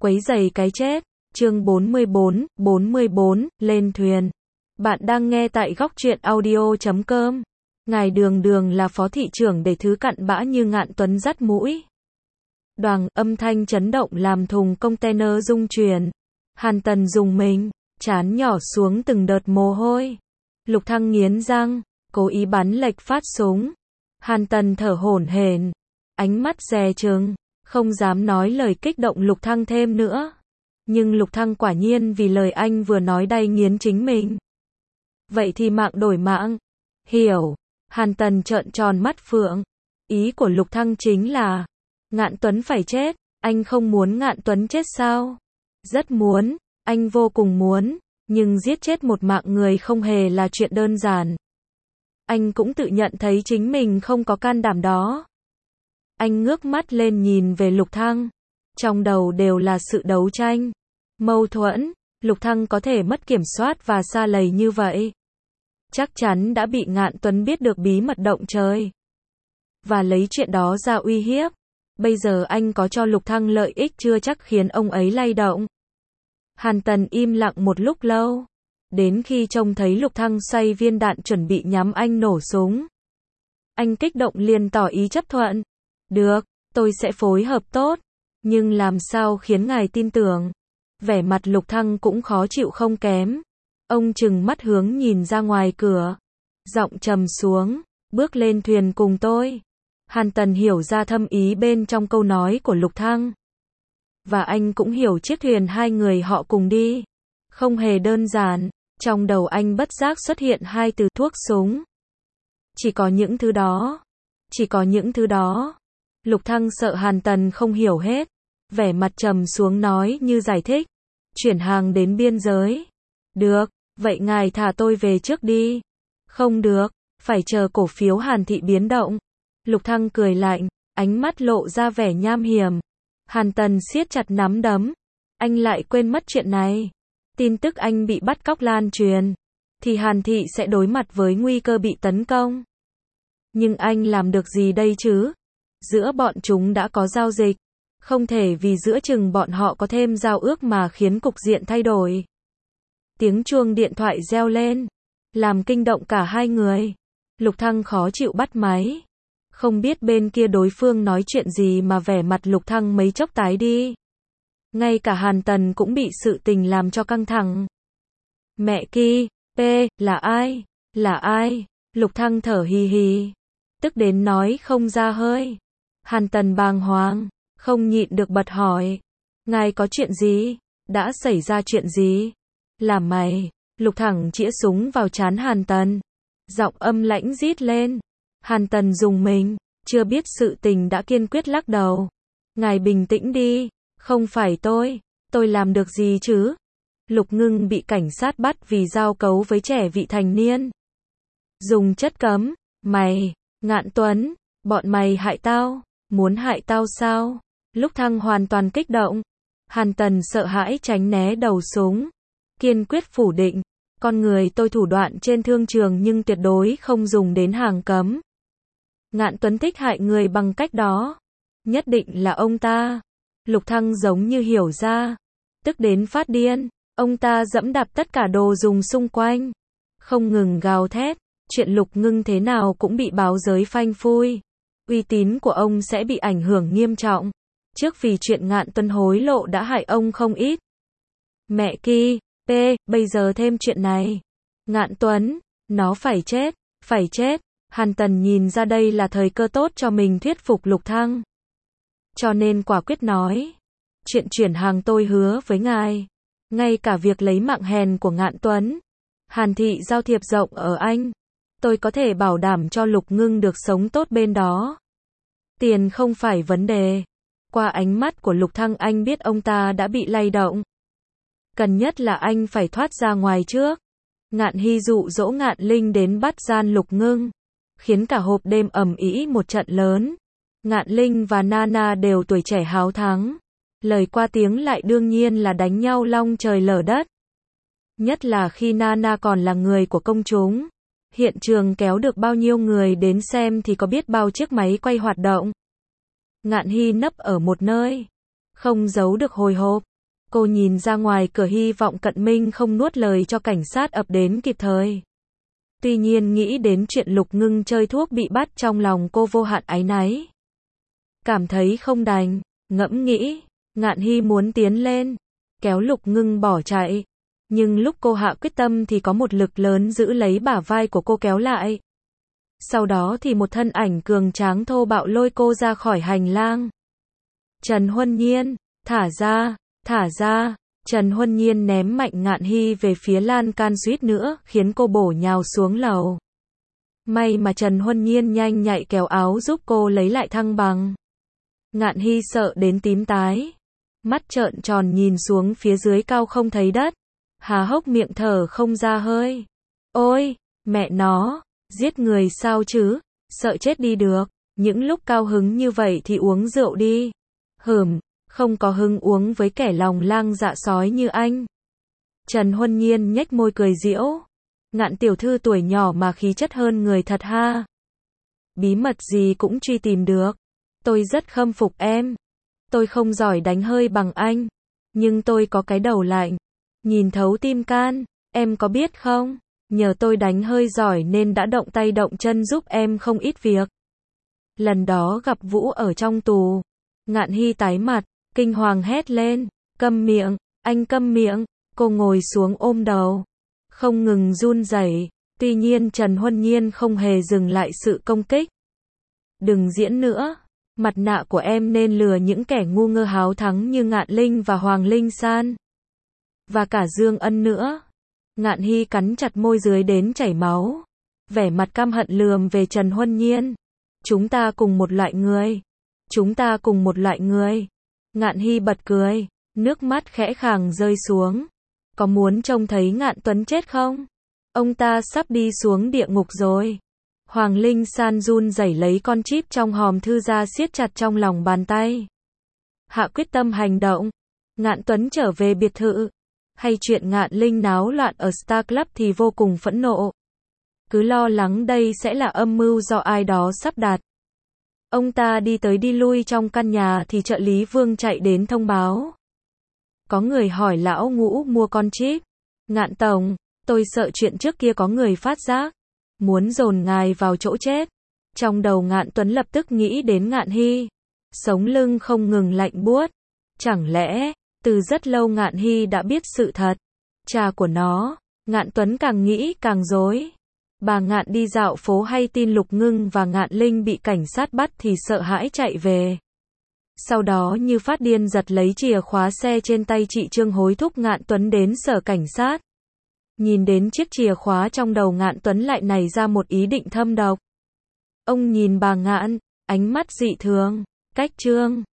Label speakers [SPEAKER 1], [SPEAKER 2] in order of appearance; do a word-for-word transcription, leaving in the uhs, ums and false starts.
[SPEAKER 1] Quấy rầy cái chết. Chương bốn mươi bốn, bốn mươi bốn, lên thuyền. Bạn đang nghe tại góc truyện audio chấm com. Ngài Đường Đường là phó thị trưởng để thứ cặn bã như Ngạn Tuấn dắt mũi. Đoàng, âm thanh chấn động làm thùng container rung chuyển. Hàn Tần dùng mình, trán nhỏ xuống từng đợt mồ hôi. Lục Thăng nghiến răng, cố ý bắn lệch phát súng. Hàn Tần thở hổn hển, ánh mắt dè chừng, không dám nói lời kích động Lục Thăng thêm nữa. Nhưng Lục Thăng quả nhiên vì lời anh vừa nói đay nghiến chính mình. Vậy thì mạng đổi mạng. Hiểu. Hàn Tần trợn tròn mắt phượng. Ý của Lục Thăng chính là Ngạn Tuấn phải chết. Anh không muốn Ngạn Tuấn chết sao? Rất muốn. Anh vô cùng muốn. Nhưng giết chết một mạng người không hề là chuyện đơn giản. Anh cũng tự nhận thấy chính mình không có can đảm đó. Anh ngước mắt lên nhìn về Lục Thăng. Trong đầu đều là sự đấu tranh, mâu thuẫn. Lục Thăng có thể mất kiểm soát và sa lầy như vậy. Chắc chắn đã bị Ngạn Tuấn biết được bí mật động trời. Và lấy chuyện đó ra uy hiếp. Bây giờ anh có cho Lục Thăng lợi ích chưa chắc khiến ông ấy lay động. Hàn Tần im lặng một lúc lâu. Đến khi trông thấy Lục Thăng xoay viên đạn chuẩn bị nhắm anh nổ súng. Anh kích động liền tỏ ý chấp thuận. Được, tôi sẽ phối hợp tốt. Nhưng làm sao khiến ngài tin tưởng? Vẻ mặt Lục Thăng cũng khó chịu không kém. Ông trừng mắt hướng nhìn ra ngoài cửa. Giọng trầm xuống, bước lên thuyền cùng tôi. Hàn Tần hiểu ra thâm ý bên trong câu nói của Lục Thăng. Và anh cũng hiểu chiếc thuyền hai người họ cùng đi. Không hề đơn giản. Trong đầu anh bất giác xuất hiện hai từ thuốc súng. Chỉ có những thứ đó. Chỉ có những thứ đó. Lục Thăng sợ Hàn Tần không hiểu hết. Vẻ mặt trầm xuống nói như giải thích. Chuyển hàng đến biên giới. Được, vậy ngài thả tôi về trước đi. Không được, phải chờ cổ phiếu Hàn thị biến động. Lục Thăng cười lạnh, ánh mắt lộ ra vẻ nham hiểm. Hàn Tần siết chặt nắm đấm. Anh lại quên mất chuyện này. Tin tức anh bị bắt cóc lan truyền. Thì Hàn thị sẽ đối mặt với nguy cơ bị tấn công. Nhưng anh làm được gì đây chứ? Giữa bọn chúng đã có giao dịch. Không thể vì giữa chừng bọn họ có thêm giao ước mà khiến cục diện thay đổi. Tiếng chuông điện thoại reo lên. Làm kinh động cả hai người. Lục Thăng khó chịu bắt máy. Không biết bên kia đối phương nói chuyện gì mà vẻ mặt Lục Thăng mấy chốc tái đi. Ngay cả Hàn Tần cũng bị sự tình làm cho căng thẳng. Mẹ ki, P, là ai? Là ai? Lục Thăng thở hì hì. Tức đến nói không ra hơi. Hàn Tần bàng hoàng, không nhịn được bật hỏi. Ngài có chuyện gì? Đã xảy ra chuyện gì? Là mày. Lục Thẳng chĩa súng vào trán Hàn Tần. Giọng âm lãnh rít lên. Hàn Tần dùng mình, chưa biết sự tình đã kiên quyết lắc đầu. Ngài bình tĩnh đi, không phải tôi, tôi làm được gì chứ? Lục Ngưng bị cảnh sát bắt vì giao cấu với trẻ vị thành niên. Dùng chất cấm, mày, Ngạn Tuấn, bọn mày hại tao, muốn hại tao sao? Lục Thăng hoàn toàn kích động. Hàn Tần sợ hãi tránh né đầu súng. Kiên quyết phủ định, con người tôi thủ đoạn trên thương trường nhưng tuyệt đối không dùng đến hàng cấm. Ngạn Tuấn thích hại người bằng cách đó. Nhất định là ông ta. Lục Thăng giống như hiểu ra. Tức đến phát điên. Ông ta giẫm đạp tất cả đồ dùng xung quanh. Không ngừng gào thét. Chuyện Lục Ngưng thế nào cũng bị báo giới phanh phui. Uy tín của ông sẽ bị ảnh hưởng nghiêm trọng. Trước vì chuyện Ngạn Tuấn hối lộ đã hại ông không ít. Mẹ ki, P, bây giờ thêm chuyện này. Ngạn Tuấn, nó phải chết, phải chết. Hàn Tần nhìn ra đây là thời cơ tốt cho mình thuyết phục Lục Thăng. Cho nên quả quyết nói. Chuyện chuyển hàng tôi hứa với ngài. Ngay cả việc lấy mạng hèn của Ngạn Tuấn. Hàn thị giao thiệp rộng ở Anh. Tôi có thể bảo đảm cho Lục Ngưng được sống tốt bên đó. Tiền không phải vấn đề. Qua ánh mắt của Lục Thăng anh biết ông ta đã bị lay động. Cần nhất là anh phải thoát ra ngoài trước. Ngạn Hy dụ dỗ Ngạn Linh đến bắt gian Lục Ngưng. Khiến cả hộp đêm ầm ĩ một trận lớn. Ngạn Linh và Nana đều tuổi trẻ háo thắng. Lời qua tiếng lại đương nhiên là đánh nhau long trời lở đất. Nhất là khi Nana còn là người của công chúng. Hiện trường kéo được bao nhiêu người đến xem thì có biết bao chiếc máy quay hoạt động. Ngạn Hy nấp ở một nơi. Không giấu được hồi hộp. Cô nhìn ra ngoài cửa hy vọng Cận Minh không nuốt lời cho cảnh sát ập đến kịp thời. Tuy nhiên nghĩ đến chuyện Lục Ngưng chơi thuốc bị bắt trong lòng cô vô hạn áy náy. Cảm thấy không đành, ngẫm nghĩ, Ngạn Hy muốn tiến lên, kéo Lục Ngưng bỏ chạy. Nhưng lúc cô hạ quyết tâm thì có một lực lớn giữ lấy bả vai của cô kéo lại. Sau đó thì một thân ảnh cường tráng thô bạo lôi cô ra khỏi hành lang. Trần Huân Nhiên, thả ra, thả ra. Trần Huân Nhiên ném mạnh Ngạn Hy về phía lan can suýt nữa, khiến cô bổ nhào xuống lầu. May mà Trần Huân Nhiên nhanh nhạy kéo áo giúp cô lấy lại thăng bằng. Ngạn Hy sợ đến tím tái. Mắt trợn tròn nhìn xuống phía dưới cao không thấy đất. Há hốc miệng thở không ra hơi. Ôi, mẹ nó, giết người sao chứ, sợ chết đi được. Những lúc cao hứng như vậy thì uống rượu đi. Hửm, không có hứng uống với kẻ lòng lang dạ sói như anh. Trần Huân Nhiên nhếch môi cười giễu. Ngạn tiểu thư tuổi nhỏ mà khí chất hơn người thật ha. Bí mật gì cũng truy tìm được. Tôi rất khâm phục em. Tôi không giỏi đánh hơi bằng anh. Nhưng tôi có cái đầu lạnh. Nhìn thấu tim can. Em có biết không? Nhờ tôi đánh hơi giỏi nên đã động tay động chân giúp em không ít việc. Lần đó gặp Vũ ở trong tù. Ngạn Hy tái mặt, kinh hoàng hét lên. Câm miệng, anh câm miệng. Cô ngồi xuống ôm đầu. Không ngừng run rẩy. Tuy nhiên Trần Huân Nhiên không hề dừng lại sự công kích. Đừng diễn nữa. Mặt nạ của em nên lừa những kẻ ngu ngơ háo thắng như Ngạn Linh và Hoàng Linh San. Và cả Dương Ân nữa. Ngạn Hy cắn chặt môi dưới đến chảy máu. Vẻ mặt căm hận lườm về Trần Huân Nhiên. Chúng ta cùng một loại người. Chúng ta cùng một loại người. Ngạn Hy bật cười. Nước mắt khẽ khàng rơi xuống. Có muốn trông thấy Ngạn Tuấn chết không? Ông ta sắp đi xuống địa ngục rồi. Hoàng Linh San run rẩy lấy con chip trong hòm thư ra siết chặt trong lòng bàn tay. Hạ quyết tâm hành động. Ngạn Tuấn trở về biệt thự. Hay chuyện Ngạn Linh náo loạn ở Star Club thì vô cùng phẫn nộ. Cứ lo lắng đây sẽ là âm mưu do ai đó sắp đặt. Ông ta đi tới đi lui trong căn nhà thì trợ lý Vương chạy đến thông báo. Có người hỏi lão Ngũ mua con chip. Ngạn tổng, tôi sợ chuyện trước kia có người phát giác. Muốn dồn ngài vào chỗ chết. Trong đầu Ngạn Tuấn lập tức nghĩ đến Ngạn Hy. Sống lưng không ngừng lạnh buốt. Chẳng lẽ, từ rất lâu Ngạn Hy đã biết sự thật. Cha của nó, Ngạn Tuấn càng nghĩ càng rối. Bà Ngạn đi dạo phố hay tin Lục Ngưng và Ngạn Linh bị cảnh sát bắt thì sợ hãi chạy về. Sau đó như phát điên giật lấy chìa khóa xe trên tay chị Trương hối thúc Ngạn Tuấn đến sở cảnh sát. Nhìn đến chiếc chìa khóa trong đầu Ngạn Tuấn lại nảy ra một ý định thâm độc. Ông nhìn bà Ngạn, ánh mắt dị thường. Cách Trương